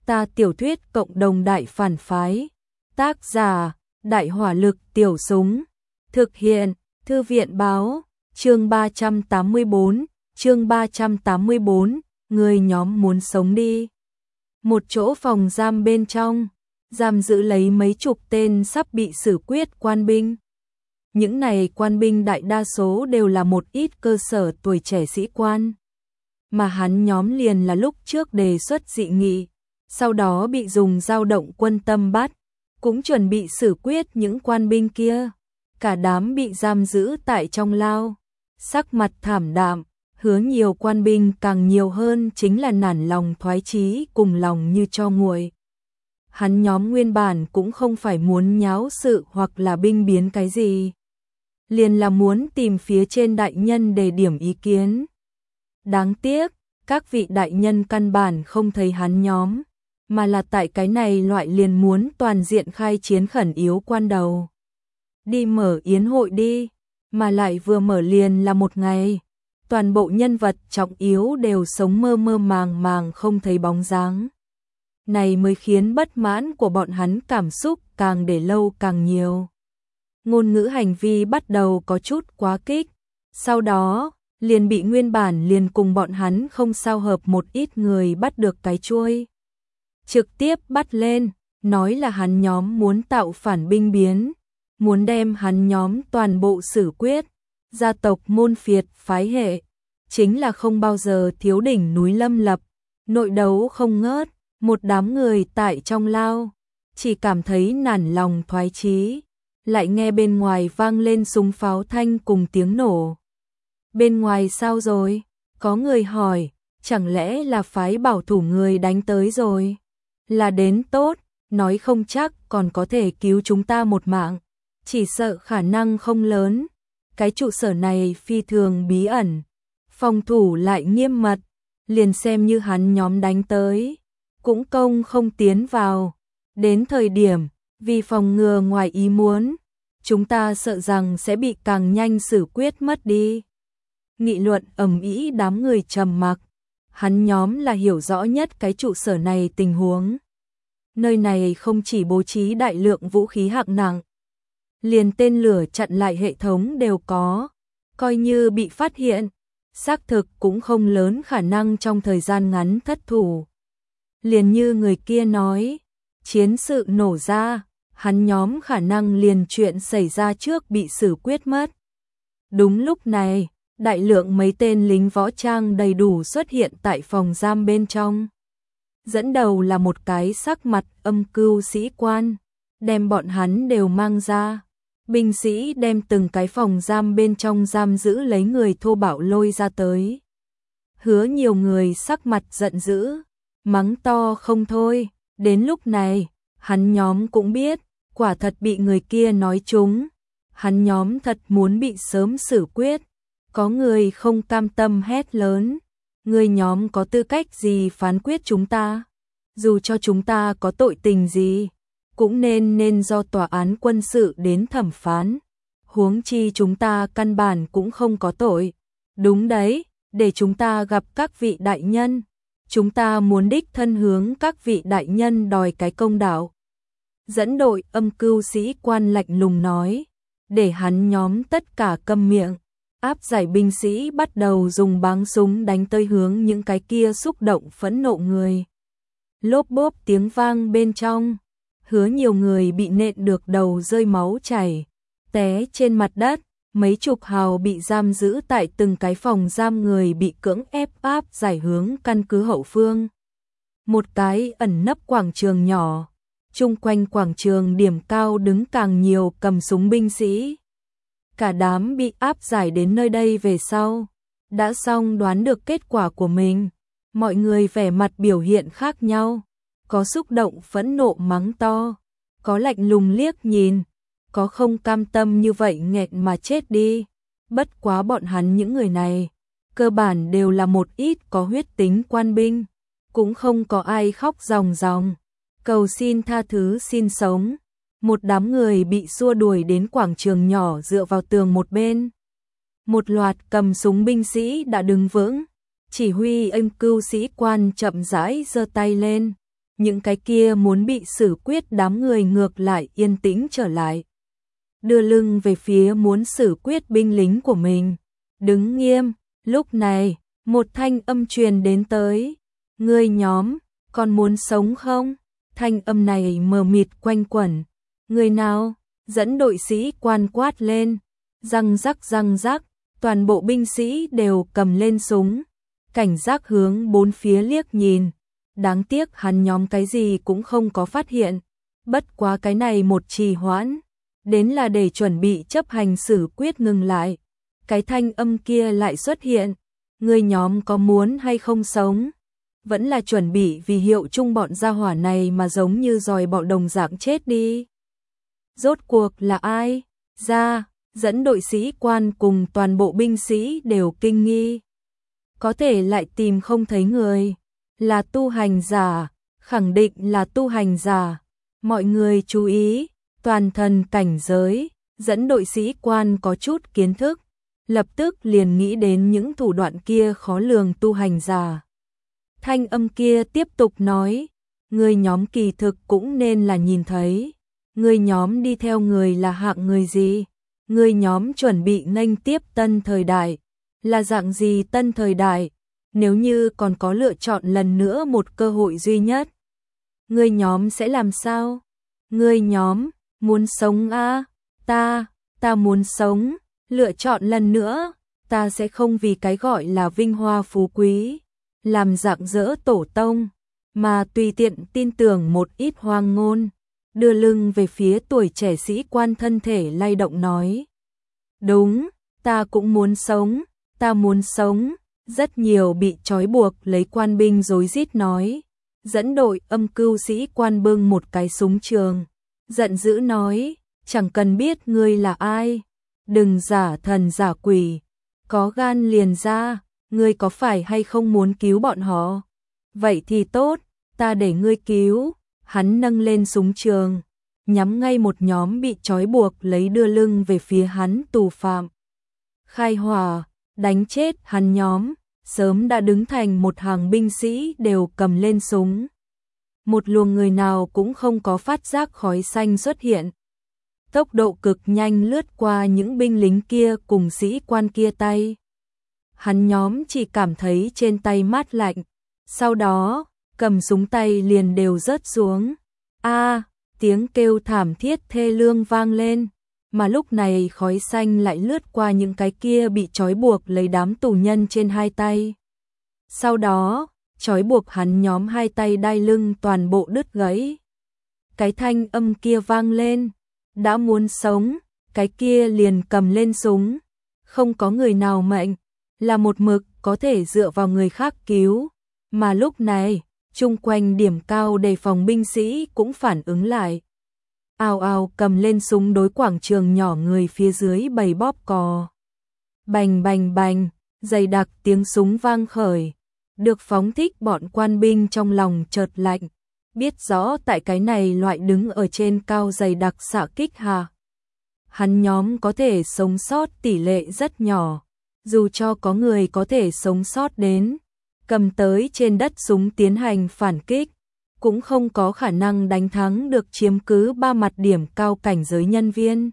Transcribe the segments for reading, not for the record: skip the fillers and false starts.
Ta tiểu thuyết cộng đồng đại phản phái. Tác giả: Đại hỏa lực tiểu súng. Thực hiện: Thư viện báo. Chương 384, người nhóm muốn sống đi. Một chỗ phòng giam bên trong, giam giữ lấy mấy chục tên sắp bị xử quyết quan binh. Những này quan binh đại đa số đều là một ít cơ sở tuổi trẻ sĩ quan. Mà hắn nhóm liền là lúc trước đề xuất dị nghị, sau đó bị dùng dao động quân tâm bắt, cũng chuẩn bị xử quyết những quan binh kia. Cả đám bị giam giữ tại trong lao, sắc mặt thảm đạm, hứa nhiều quan binh càng nhiều hơn chính là nản lòng thoái chí cùng lòng như cho nguội. Hắn nhóm nguyên bản cũng không phải muốn nháo sự hoặc là binh biến cái gì, liền là muốn tìm phía trên đại nhân để điểm ý kiến. Đáng tiếc, các vị đại nhân căn bản không thấy hắn nhóm, mà là tại cái này loại liền muốn toàn diện khai chiến khẩn yếu quan đầu. Đi mở yến hội đi, mà lại vừa mở liền là một ngày. Toàn bộ nhân vật trọng yếu đều sống mơ mơ màng màng không thấy bóng dáng. Này mới khiến bất mãn của bọn hắn cảm xúc càng để lâu càng nhiều. Ngôn ngữ hành vi bắt đầu có chút quá kích, sau đó liền bị nguyên bản liền cùng bọn hắn không sao hợp một ít người bắt được cái chuôi. Trực tiếp bắt lên, nói là hắn nhóm muốn tạo phản binh biến, muốn đem hắn nhóm toàn bộ xử quyết. Gia tộc môn phiệt phái hệ, chính là không bao giờ thiếu đỉnh núi lâm lập, nội đấu không ngớt, một đám người tại trong lao, chỉ cảm thấy nản lòng thoái chí, lại nghe bên ngoài vang lên súng pháo thanh cùng tiếng nổ. Bên ngoài sao rồi? Có người hỏi, chẳng lẽ là phái bảo thủ người đánh tới rồi? Là đến tốt, nói không chắc còn có thể cứu chúng ta một mạng, chỉ sợ khả năng không lớn. Cái trụ sở này phi thường bí ẩn, phòng thủ lại nghiêm mật, liền xem như hắn nhóm đánh tới, cũng công không tiến vào. Đến thời điểm, vì phòng ngừa ngoài ý muốn, chúng ta sợ rằng sẽ bị càng nhanh xử quyết mất đi. Nghị luận ầm ĩ, đám người trầm mặc, hắn nhóm là hiểu rõ nhất cái trụ sở này tình huống. Nơi này không chỉ bố trí đại lượng vũ khí hạng nặng, liền tên lửa chặn lại hệ thống đều có, coi như bị phát hiện, xác thực cũng không lớn khả năng trong thời gian ngắn thất thủ. Liền như người kia nói, chiến sự nổ ra, hắn nhóm khả năng liền chuyện xảy ra trước bị xử quyết mất. Đúng lúc này, đại lượng mấy tên lính võ trang đầy đủ xuất hiện tại phòng giam bên trong. Dẫn đầu là một cái sắc mặt âm cưu sĩ quan, đem bọn hắn đều mang ra. Binh sĩ đem từng cái phòng giam bên trong giam giữ lấy người thô bạo lôi ra tới. Hứa nhiều người sắc mặt giận dữ, mắng to không thôi. Đến lúc này, hắn nhóm cũng biết, quả thật bị người kia nói trúng. Hắn nhóm thật muốn bị sớm xử quyết. Có người không cam tâm hét lớn, người nhóm có tư cách gì phán quyết chúng ta? Dù cho chúng ta có tội tình gì, cũng nên do tòa án quân sự đến thẩm phán. Huống chi chúng ta căn bản cũng không có tội. Đúng đấy, để chúng ta gặp các vị đại nhân. Chúng ta muốn đích thân hướng các vị đại nhân đòi cái công đạo. Dẫn đội âm cưu sĩ quan lạnh lùng nói, để hắn nhóm tất cả câm miệng. Áp giải binh sĩ bắt đầu dùng báng súng đánh tới hướng những cái kia xúc động phẫn nộ người. Lốp bốp tiếng vang bên trong, hứa nhiều người bị nện được đầu rơi máu chảy, té trên mặt đất. Mấy chục hào bị giam giữ tại từng cái phòng giam người bị cưỡng ép áp giải hướng căn cứ hậu phương. Một cái ẩn nấp quảng trường nhỏ, chung quanh quảng trường điểm cao đứng càng nhiều cầm súng binh sĩ. Cả đám bị áp giải đến nơi đây về sau, đã xong đoán được kết quả của mình. Mọi người vẻ mặt biểu hiện khác nhau, có xúc động phẫn nộ mắng to, có lạnh lùng liếc nhìn, có không cam tâm như vậy nghẹn mà chết đi. Bất quá bọn hắn những người này, cơ bản đều là một ít có huyết tính quan binh, cũng không có ai khóc ròng ròng, cầu xin tha thứ xin sống. Một đám người bị xua đuổi đến quảng trường nhỏ dựa vào tường một bên. Một loạt cầm súng binh sĩ đã đứng vững, chỉ huy âm cưu sĩ quan chậm rãi giơ tay lên, những cái kia muốn bị xử quyết đám người ngược lại yên tĩnh trở lại. Đưa lưng về phía muốn xử quyết binh lính của mình. Đứng nghiêm, lúc này, một thanh âm truyền đến tới. Ngươi nhóm, còn muốn sống không? Thanh âm này mờ mịt quanh quẩn. Người nào? Dẫn đội sĩ quan quát lên. Răng rắc, toàn bộ binh sĩ đều cầm lên súng. Cảnh giác hướng bốn phía liếc nhìn. Đáng tiếc hắn nhóm cái gì cũng không có phát hiện. Bất quá cái này một trì hoãn. Đến là để chuẩn bị chấp hành xử quyết ngừng lại. Cái thanh âm kia lại xuất hiện. Người nhóm có muốn hay không sống? Vẫn là chuẩn bị vì hiệu chung bọn gia hỏa này mà giống như dòi bọ đồng dạng chết đi. Rốt cuộc là ai? Ra, dẫn đội sĩ quan cùng toàn bộ binh sĩ đều kinh nghi. Có thể lại tìm không thấy người. Là tu hành giả, khẳng định là tu hành giả. Mọi người chú ý, toàn thần cảnh giới, dẫn đội sĩ quan có chút kiến thức. Lập tức liền nghĩ đến những thủ đoạn kia khó lường tu hành giả. Thanh âm kia tiếp tục nói, người nhóm kỳ thực cũng nên là nhìn thấy. Người nhóm đi theo người là hạng người gì? Người nhóm chuẩn bị nghênh tiếp tân thời đại. Là dạng gì tân thời đại? Nếu như còn có lựa chọn lần nữa một cơ hội duy nhất. Người nhóm sẽ làm sao? Người nhóm, muốn sống à? Ta muốn sống. Lựa chọn lần nữa, ta sẽ không vì cái gọi là vinh hoa phú quý, làm rạng rỡ tổ tông, mà tùy tiện tin tưởng một ít hoang ngôn. Đưa lưng về phía tuổi trẻ sĩ quan thân thể lay động nói. Đúng, ta cũng muốn sống, ta muốn sống. Rất nhiều bị trói buộc lấy quan binh rối rít nói. Dẫn đội Âm Cưu sĩ quan bưng một cái súng trường. Giận dữ nói, chẳng cần biết ngươi là ai. Đừng giả thần giả quỷ. Có gan liền ra, ngươi có phải hay không muốn cứu bọn họ? Vậy thì tốt, ta để ngươi cứu. Hắn nâng lên súng trường, nhắm ngay một nhóm bị trói buộc lấy đưa lưng về phía hắn tù phạm. Khai hỏa, đánh chết hắn nhóm, sớm đã đứng thành một hàng binh sĩ đều cầm lên súng. Một luồng người nào cũng không có phát giác khói xanh xuất hiện. Tốc độ cực nhanh lướt qua những binh lính kia cùng sĩ quan kia tay. Hắn nhóm chỉ cảm thấy trên tay mát lạnh, sau đó, cầm súng tay liền đều rớt xuống. Tiếng kêu thảm thiết thê lương vang lên, mà lúc này khói xanh lại lướt qua những cái kia bị trói buộc lấy đám tù nhân trên hai tay. Sau đó, trói buộc hắn nhóm hai tay đai lưng toàn bộ đứt gãy. Cái thanh âm kia vang lên, đã muốn sống, cái kia liền cầm lên súng. Không có người nào mệnh, là một mực có thể dựa vào người khác cứu. Mà lúc này, chung quanh điểm cao đề phòng binh sĩ cũng phản ứng lại. Ào ào cầm lên súng đối quảng trường nhỏ người phía dưới bầy bóp cò. Bành bành bành, dày đặc tiếng súng vang khởi. Được phóng thích bọn quan binh trong lòng chợt lạnh. Biết rõ tại cái này loại đứng ở trên cao dày đặc xạ kích hạ. Hắn nhóm có thể sống sót tỷ lệ rất nhỏ. Dù cho có người có thể sống sót đến, cầm tới trên đất súng tiến hành phản kích, cũng không có khả năng đánh thắng được chiếm cứ ba mặt điểm cao cảnh giới nhân viên.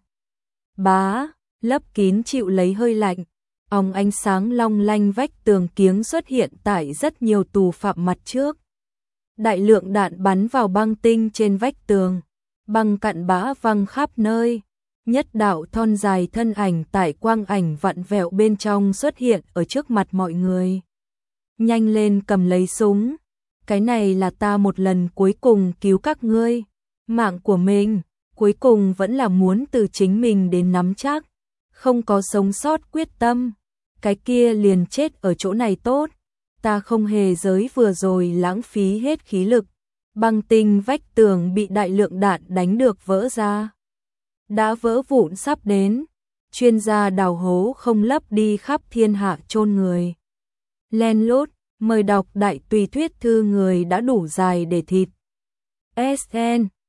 Lấp kín chịu lấy hơi lạnh, ánh sáng long lanh vách tường kiếng xuất hiện tại rất nhiều tù phạm mặt trước. Đại lượng đạn bắn vào băng tinh trên vách tường, băng cặn bã văng khắp nơi. Nhất đạo thon dài thân ảnh tại quang ảnh vặn vẹo bên trong xuất hiện ở trước mặt mọi người. Nhanh lên cầm lấy súng. Cái này là ta một lần cuối cùng cứu các ngươi. Mạng của mình, cuối cùng vẫn là muốn từ chính mình đến nắm chắc. Không có sống sót quyết tâm. Cái kia liền chết ở chỗ này tốt. Ta không hề giới vừa rồi lãng phí hết khí lực. Băng tinh vách tường bị đại lượng đạn đánh được vỡ ra. Đã vỡ vụn sắp đến. Chuyên gia đào hố không lấp đi khắp thiên hạ chôn người. Len lút, mời đọc đại tùy thuyết thư người đã đủ dài để thịt. SN